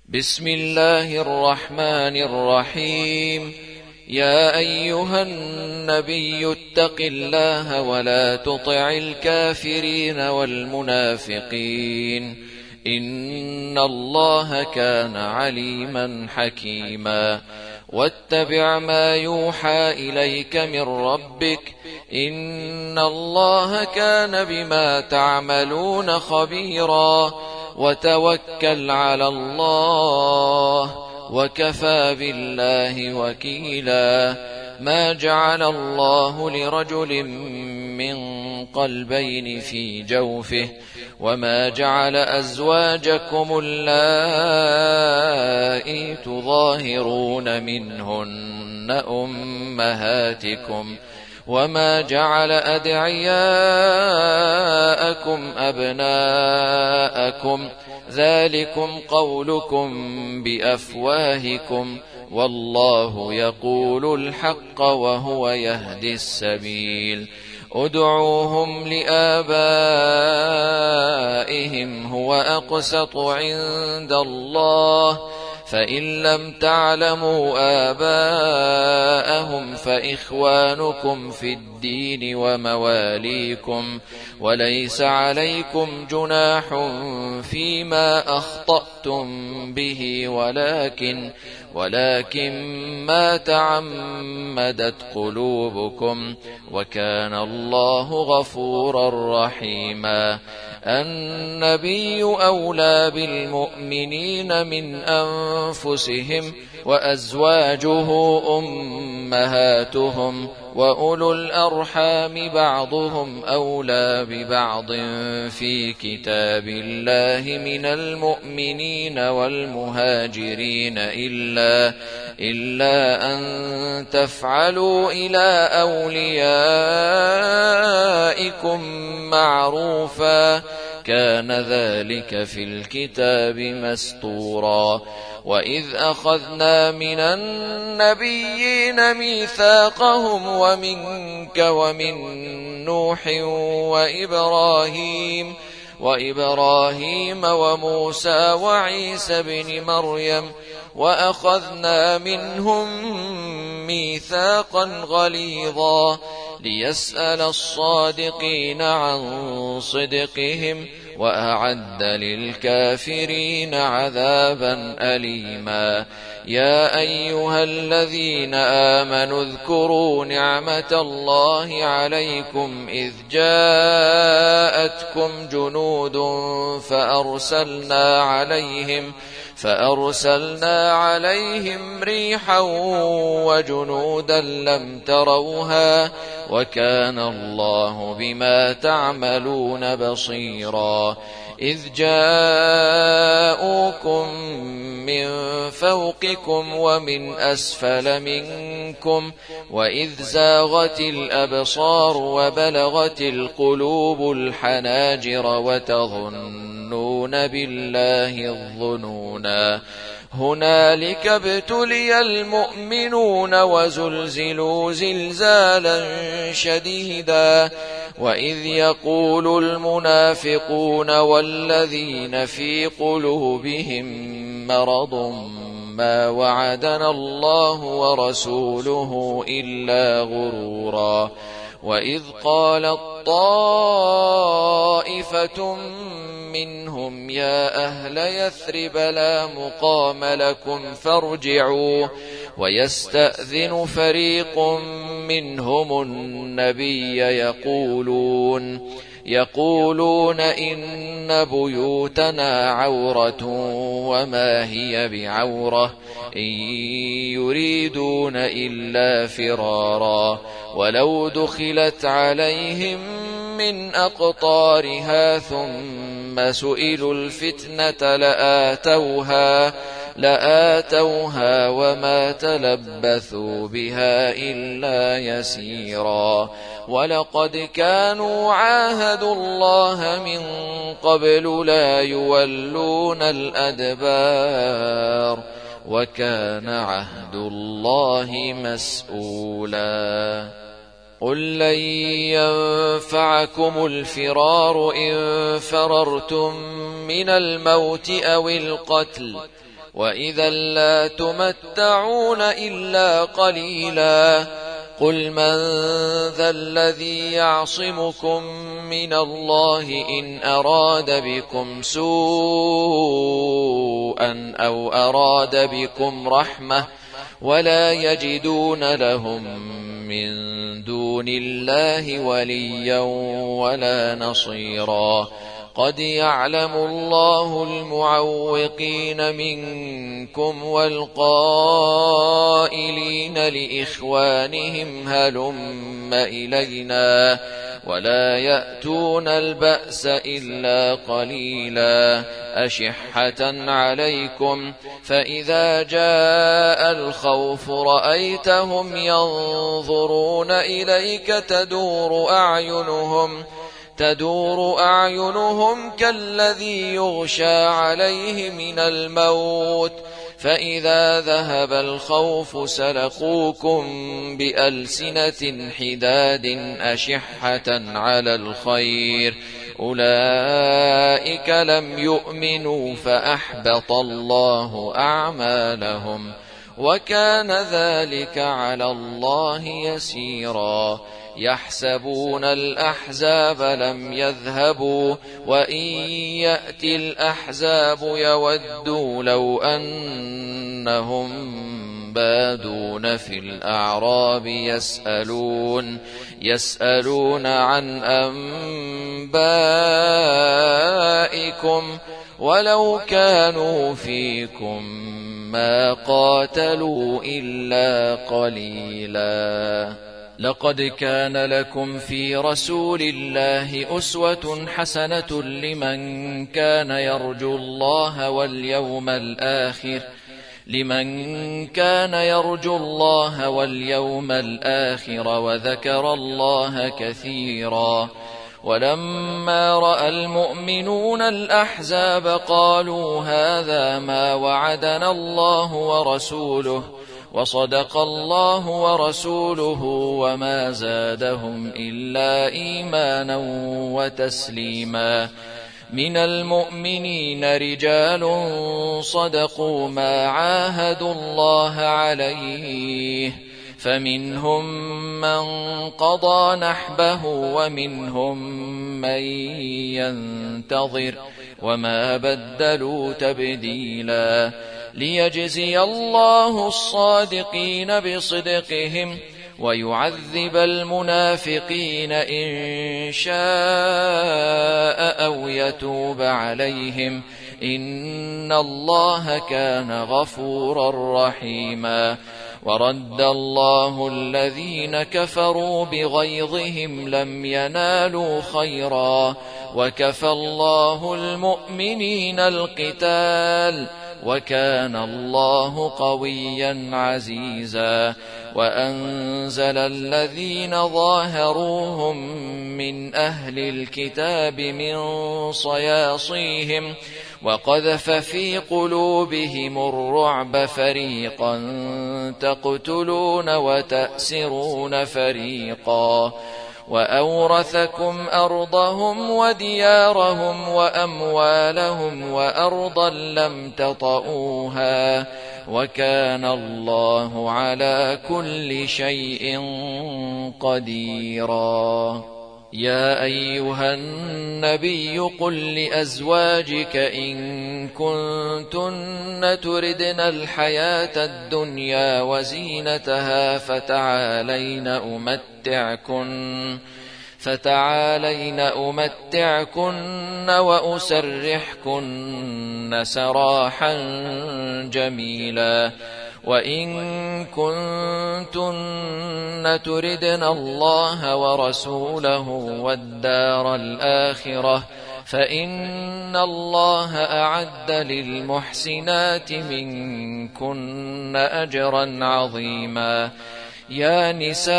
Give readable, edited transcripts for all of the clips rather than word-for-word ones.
بسم الله الرحمن الرحيم. يا أيها النبي اتق الله ولا تطع الكافرين والمنافقين إن الله كان عليما حكيما. واتبع ما يوحى إليك من ربك إن الله كان بما تعملون خبيرا. وتوكل على الله وكفى بالله وكيلا. ما جعل الله لرجل من قلبين في جوفه وما جعل أزواجكم اللائي تظاهرون منهن أمهاتكم وما جعل أدعياءكم أبناءكم ذلكم قولكم بأفواهكم والله يقول الحق وهو يهدي السبيل. ادعوهم لآبائهم هو أقسط عند الله فإن لم تعلموا آباءهم فإخوانكم في الدين ومواليكم وليس عليكم جناح فيما أخطأتم به ولكن ما تعمدت قلوبكم وكان الله غفورا رحيما. النبي أولى بالمؤمنين من أنفسهم وأزواجه أمهاتهم وأولو الأرحام بعضهم أولى ببعض في كتاب الله من المؤمنين والمهاجرين إلا أن تفعلوا إلى أوليائكم معروفا كان ذلك في الكتاب مسطورا. وإذ أخذنا من النبيين ميثاقهم ومنك ومن نوح وإبراهيم وموسى وعيسى بن مريم وأخذنا منهم ميثاقا غليظا ليسأل الصادقين عن صدقهم وأعد للكافرين عذابا أليما. يا أيها الذين آمنوا اذكروا نعمة الله عليكم إذ جاءتكم جنود فأرسلنا عليهم ريحا وجنودا لم تروها وكان الله بما تعملون بصيرا. إذ جاءوكم من فوقكم ومن أسفل منكم وإذ زاغت الأبصار وبلغت القلوب الحناجر وتظنون بالله الظنونا. هنالك ابتلي المؤمنون وزلزلوا زلزالا شديدا. وإذ يقول المنافقون والذين في قلوبهم مرض ما وعدنا الله ورسوله إلا غرورا. وإذ قالت طائفة منهم يا أهل يثرب لا مقام لكم فارجعوا ويستأذن فريق منهم النبي يقولون إن بيوتنا عورة وما هي بعورة إن يريدون إلا فرارا. ولو دخلت عليهم من أقطارها ثم سئلوا الفتنة لآتوها وما تلبثوا بها إلا يسيرا. ولقد كانوا عاهدوا الله من قبل لا يولون الأدبار وكان عهد الله مسؤولا. قل لن ينفعكم الفرار إن فررتم من الموت أو القتل وإذا لا تمتعون إلا قليلا قل من ذا الذي يعصمكم من الله إن أراد بكم سوءا أو أراد بكم رحمة ولا يجدون لهم من دون الله وليا ولا نصيرا قد يعلم الله المعوقين منكم والقائلين لإخوانهم هلم إلينا ولا يأتون البأس إلا قليلا أشحة عليكم فإذا جاء الخوف رأيتهم ينظرون إليك تدور أعينهم كالذي يغشى عليه من الموت فإذا ذهب الخوف سلقوكم بألسنة حداد أشحة على الخير أولئك لم يؤمنوا فأحبط الله أعمالهم وكان ذلك على الله يسيرا يحسبون الأحزاب لم يذهبوا وإن يأتي الأحزاب يودوا لو أنهم بادون في الأعراب يسألون عن أنبائكم ولو كانوا فيكم ما قاتلوا إلا قليلا لقد كان لكم في رسول الله أسوة حسنة لمن كان يرجو الله واليوم الآخر وذكر الله كثيرا ولما رأى المؤمنون الأحزاب قالوا هذا ما وعدنا الله ورسوله وصدق الله ورسوله وما زادهم إلا إيمانا وتسليما من المؤمنين رجال صدقوا ما عاهدوا الله عليه فمنهم من قضى نحبه ومنهم من ينتظر وما بدلوا تبديلا ليجزي الله الصادقين بصدقهم ويعذب المنافقين إن شاء أو يتوب عليهم إن الله كان غفورا رحيما ورد الله الذين كفروا بغيظهم لم ينالوا خيرا وكفى الله المؤمنين القتال وكان الله قويا عزيزا وأنزل الذين ظاهروهم من أهل الكتاب من صياصيهم وقذف في قلوبهم الرعب فريقا تقتلون وتأسرون فريقا وأورثكم أرضهم وديارهم وأموالهم وأرضا لم تطئوها وكان الله على كل شيء قديرا يا أيها النبي قل لأزواجك إن كنتن تردن الحياة الدنيا وزينتها فتعالين أمتعكن وأسرحكن سراحا جميلا وإن كنتن تردن الله ورسوله والدار الآخرة فإن الله أعد للمحسنات منكن أجرا عظيما يا نساء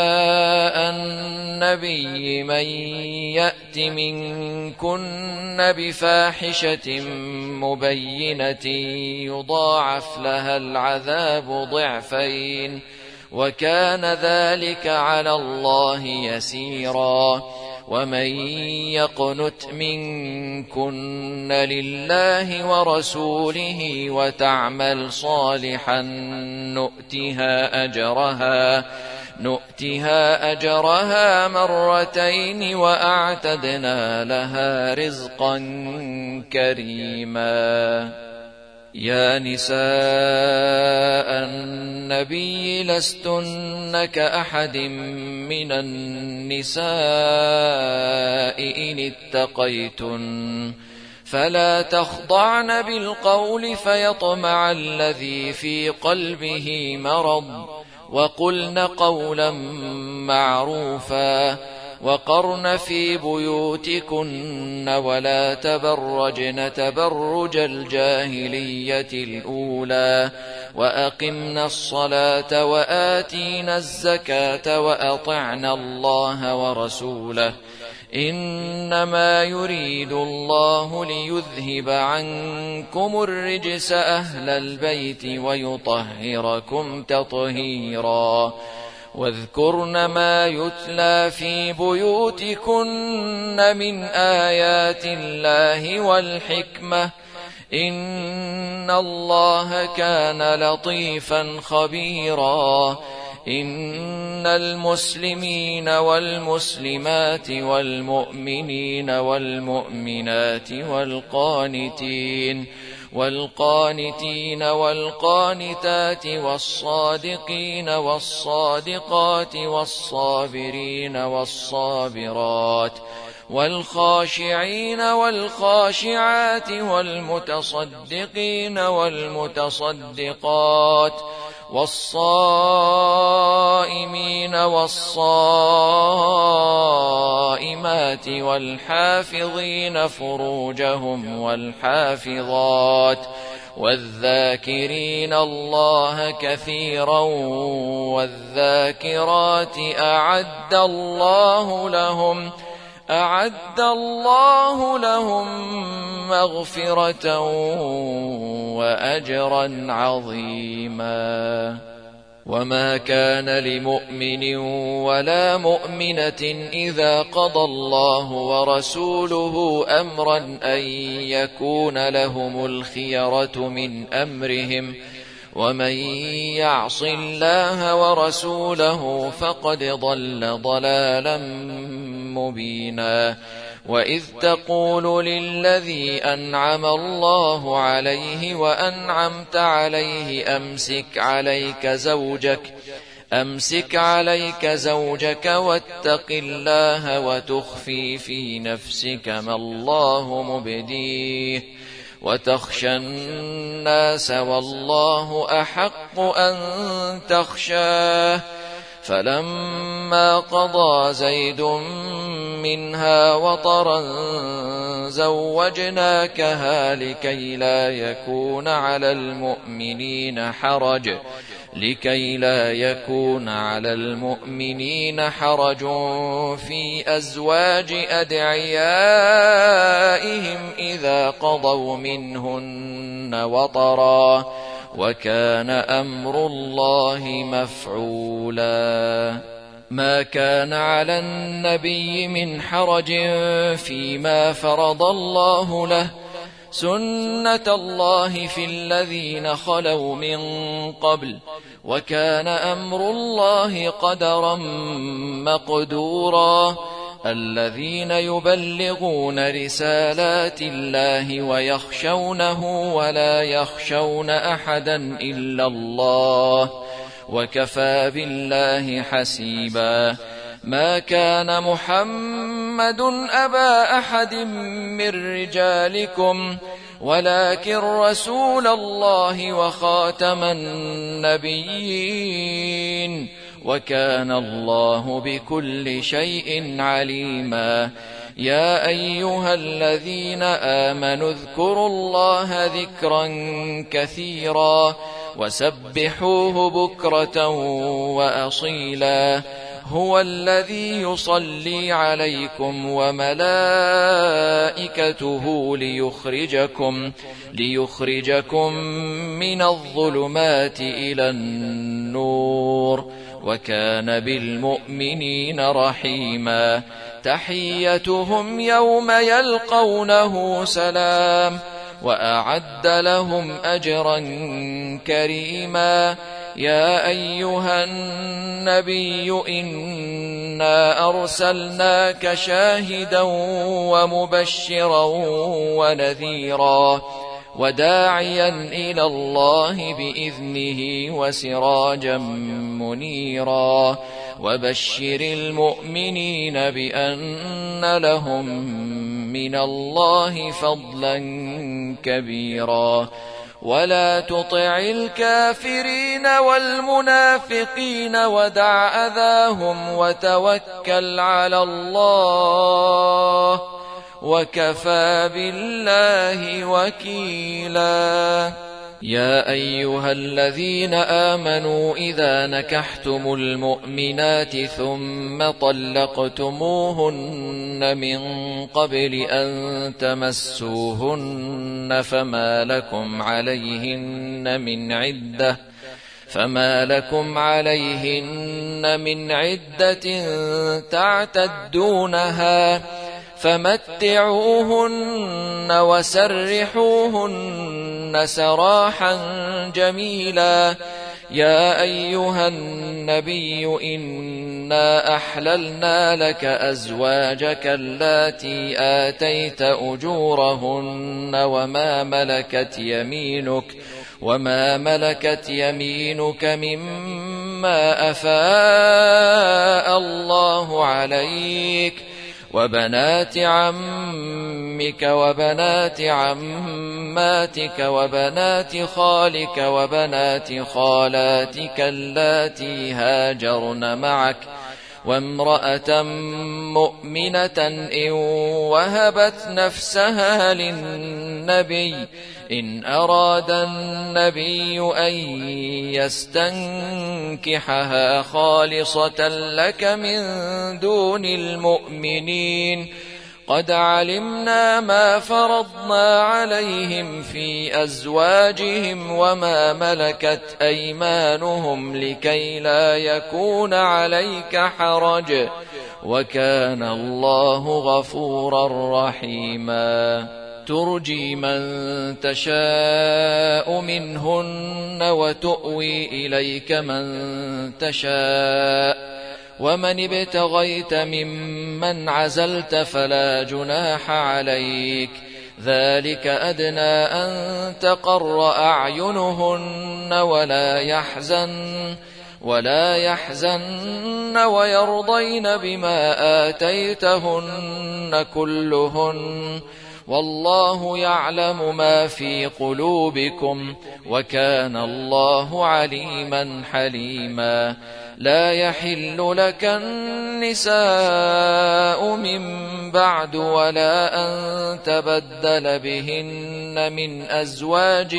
النبي من يأت منكن بفاحشة مبينة يضاعف لها العذاب ضعفين وكان ذلك على الله يسيرا ومن يقنت منكن لله ورسوله وتعمل صالحا نؤتها أجرها مرتين وأعتدنا لها رزقا كريما. يا نساء النبي لستن كأحد من النساء إن اتقيتن فلا تخضعن بالقول فيطمع الذي في قلبه مرض وقلن قولا معروفا وقرن في بيوتكن ولا تبرجن تبرج الجاهلية الأولى وأقمن الصلاة وآتينا الزكاة وأطعنا الله ورسوله إنما يريد الله ليذهب عنكم الرجس أهل البيت ويطهركم تطهيرا. واذكرن ما يتلى في بيوتكن من آيات الله والحكمة إن الله كان لطيفا خبيرا. إن المسلمين والمسلمات والمؤمنين والمؤمنات والقانتين والقانتات والصادقين والصادقات والصابرين والصابرات والخاشعين والخاشعات والمتصدقين والمتصدقات والصائمين والصائمات والحافظين فروجهم والحافظات والذاكرين الله كثيرا والذاكرات أعد الله لهم مغفرة وأجرا عظيما. وما كان لمؤمن ولا مؤمنة إذا قضى الله ورسوله أمرا أن يكون لهم الخيرة من أمرهم ومن يعص الله ورسوله فقد ضل ضلالا مبينا. وإذ تقول للذي أنعم الله عليه وأنعمت عليه أمسك عليك زوجك واتق الله وتخفي في نفسك ما الله مبديه وتخشى الناس والله أحق أن تخشاه. فلما قضى زيد منها وطرا زوجناكها لكي لا يكون على المؤمنين حرج في أزواج أدعيائهم إذا قضوا منهن وطرا وكان أمر الله مفعولا. ما كان على النبي من حرج فيما فرض الله له سنة الله في الذين خلوا من قبل وكان أمر الله قدرا مقدورا. الذين يبلغون رسالات الله ويخشونه ولا يخشون أحدا إلا الله وكفى بالله حسيبا. ما كان محمد أبا أحد من رجالكم ولكن رسول الله وخاتم النبيين وكان الله بكل شيء عليما. يا أيها الذين آمنوا اذكروا الله ذكرا كثيرا وسبحوه بكرة وأصيلا. هو الذي يصلي عليكم وملائكته ليخرجكم من الظلمات إلى النور وكان بالمؤمنين رحيما. تحيتهم يوم يلقونه سلام وأعد لهم أجرا كريما يا أيها النبي إنا أرسلناك شاهدا ومبشرا ونذيرا وداعيا إلى الله بإذنه وسراجا منيرا وبشر المؤمنين بأن لهم من الله فضلا كبيرا ولا تطع الكافرين والمنافقين ودع أذاهم وتوكل على الله وكفى بالله وكيلا يا أيها الذين آمنوا إذا نكحتم المؤمنات ثم طلقتموهن من قبل أن تمسوهن فما لكم عليهن من عدة تعتدونها فمتعوهن وسرحوهن سراحا جميلا يا أيها النبي إنا أحللنا لك أزواجك اللاتي آتيت أجورهن وما ملكت يمينك مما أفاء الله عليك وبنات عمك وبنات عماتك وبنات خالك وبنات خالاتك اللاتي هاجرن معك وامرأة مؤمنة إن وهبت نفسها للنبي إن أراد النبي أن يستنكحها خالصة لك من دون المؤمنين قد علمنا ما فرضنا عليهم في أزواجهم وما ملكت أيمانهم لكي لا يكون عليك حرج وكان الله غفورا رحيما ترجي من تشاء منهن وتؤوي إليك من تشاء ومن ابتغيت ممن عزلت فلا جناح عليك ذلك أدنى أن تقر أعينهن ولا يحزن ويرضين بما آتيتهن كلهن والله يعلم ما في قلوبكم وكان الله عليما حليما لا يحل لك النساء من بعد ولا أن تبدل بهن من أزواج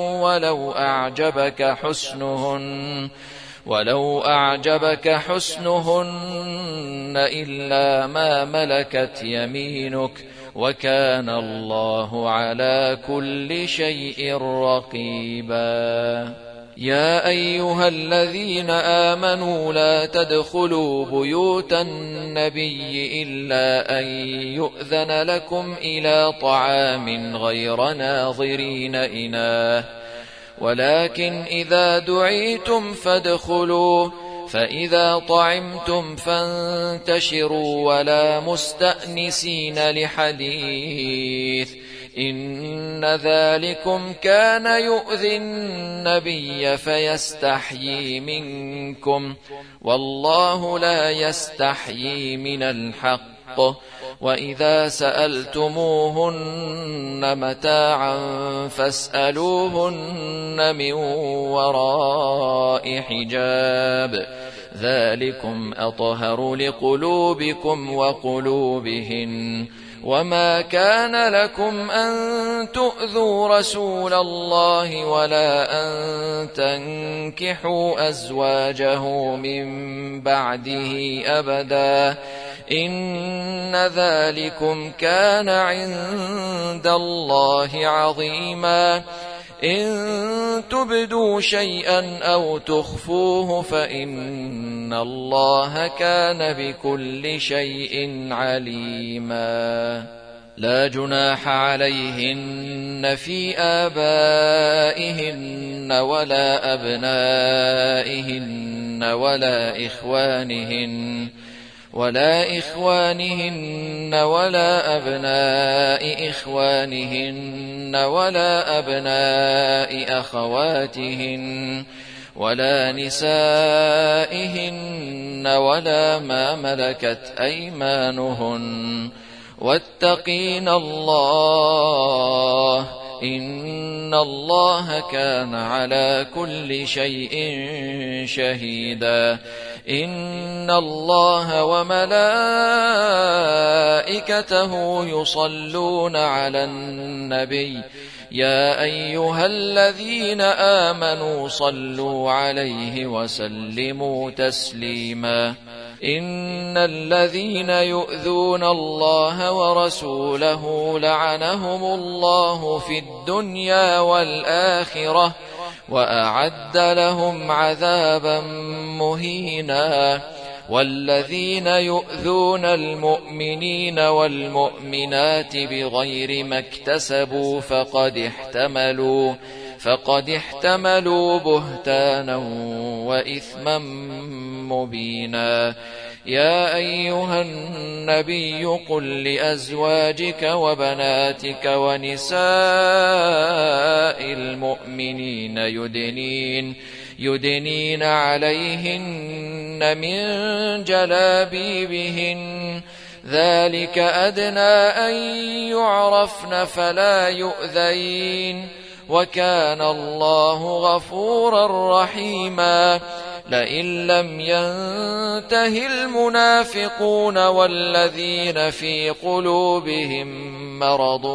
ولو أعجبك حسنهن إلا ما ملكت يمينك وكان الله على كل شيء رقيبا يا أيها الذين آمنوا لا تدخلوا بيوت النبي إلا أن يؤذن لكم إلى طعام غير ناظرين إناه ولكن إذا دعيتم فادخلوا فإذا طعمتم فانتشروا ولا مستأنسين لحديث إن ذلكم كان يؤذي النبي فيستحيي منكم والله لا يستحيي من الحق وإذا سألتموهن متاعا فاسألوهن من وراء حجاب ذلكم أطهر لقلوبكم وقلوبهن وما كان لكم أن تؤذوا رسول الله ولا أن تنكحوا أزواجه من بعده أبدا إن ذلكم كان عند الله عظيما إن تبدوا شيئا أو تخفوه فإن الله كان بكل شيء عليما. لا جناح عليهن في آبائهن ولا أبنائهن ولا إخوانهن ولا أبناء إخوانهن ولا أبناء أخواتهن ولا نسائهن ولا ما ملكت أيمانهن واتقين الله إن الله كان على كل شيء شهيدا. إن الله وملائكته يصلون على النبي يا أيها الذين آمنوا صلوا عليه وسلموا تسليما. إن الذين يؤذون الله ورسوله لعنهم الله في الدنيا والآخرة وأعد لهم عذابا مهينا. والذين يؤذون المؤمنين والمؤمنات بغير ما اكتسبوا فقد احتملوا بهتانا وإثما مبينا. يا أيها النبي قل لأزواجك وبناتك ونساء المؤمنين يدنين عليهن من جلابيبهن ذلك أدنى أن يعرفن فلا يؤذين وكان الله غفورا رحيما. لئن لم ينته المنافقون والذين في قلوبهم مرض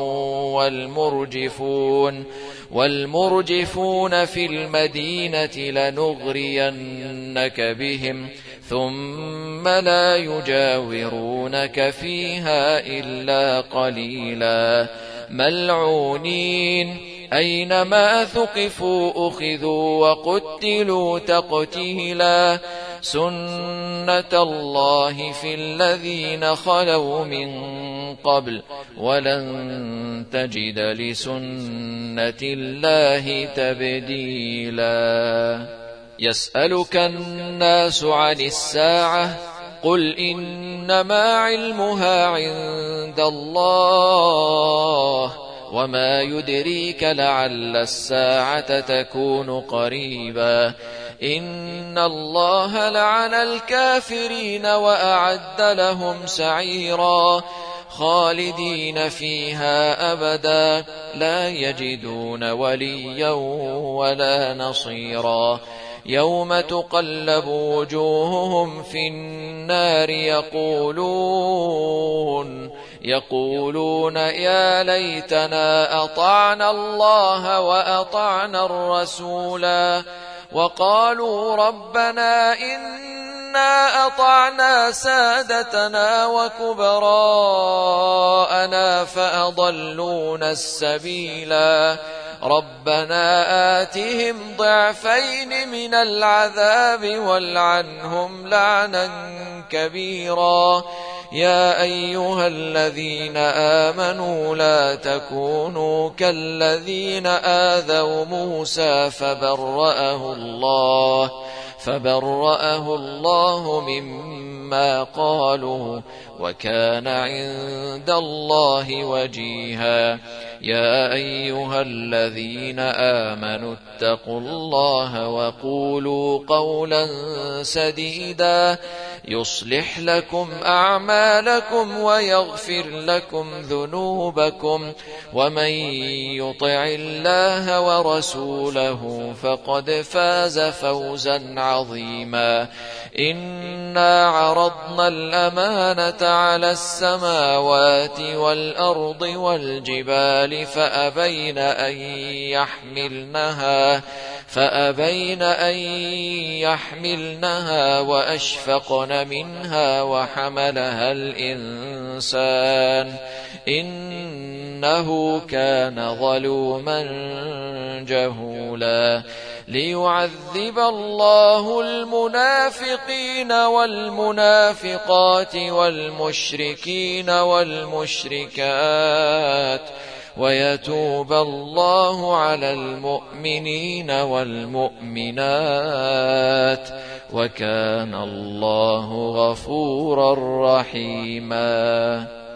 والمرجفون في المدينة لنغرينك بهم ثم لا يجاورونك فيها إلا قليلا. ملعونين أينما ثقفوا أخذوا وقتلوا تقتيلا. سنة الله في الذين خلوا من قبل ولن تجد لسنة الله تبديلا. يسألك الناس عن الساعة قل إنما علمها عند الله وما يدريك لعل الساعة تكون قريبا. إن الله لعن الكافرين وأعد لهم سعيرا خالدين فيها أبدا لا يجدون وليا ولا نصيرا. يوم تقلب وجوههم في النار يقولون يا ليتنا أطعنا الله وأطعنا الرسولا وقالوا ربنا إنا أطعنا سادتنا وكبراءنا فأضلونا السبيلا. ربنا آتهم ضعفين من العذاب والعنهم لعنا كبيرا. يا أيها الذين آمنوا لا تكونوا كالذين آذوا موسى فبرأه الله مما قالوا وكان عند الله وجيها. يا أيها الذين آمنوا اتقوا الله وقولوا قولا سديدا يصلح لكم أعمالكم ويغفر لكم ذنوبكم ومن يطع الله ورسوله فقد فاز فوزا عظيما. إنا عرضنا الأمانة على السماوات والأرض والجبال فأبين أن يحملنها وأشفقن منها وحملها الإنسان إنه كان ظلوما جهولا ليعذب الله المنافقين والمنافقات والمشركين والمشركات ويتوب الله على المؤمنين والمؤمنات وكان الله غفورا رحيما.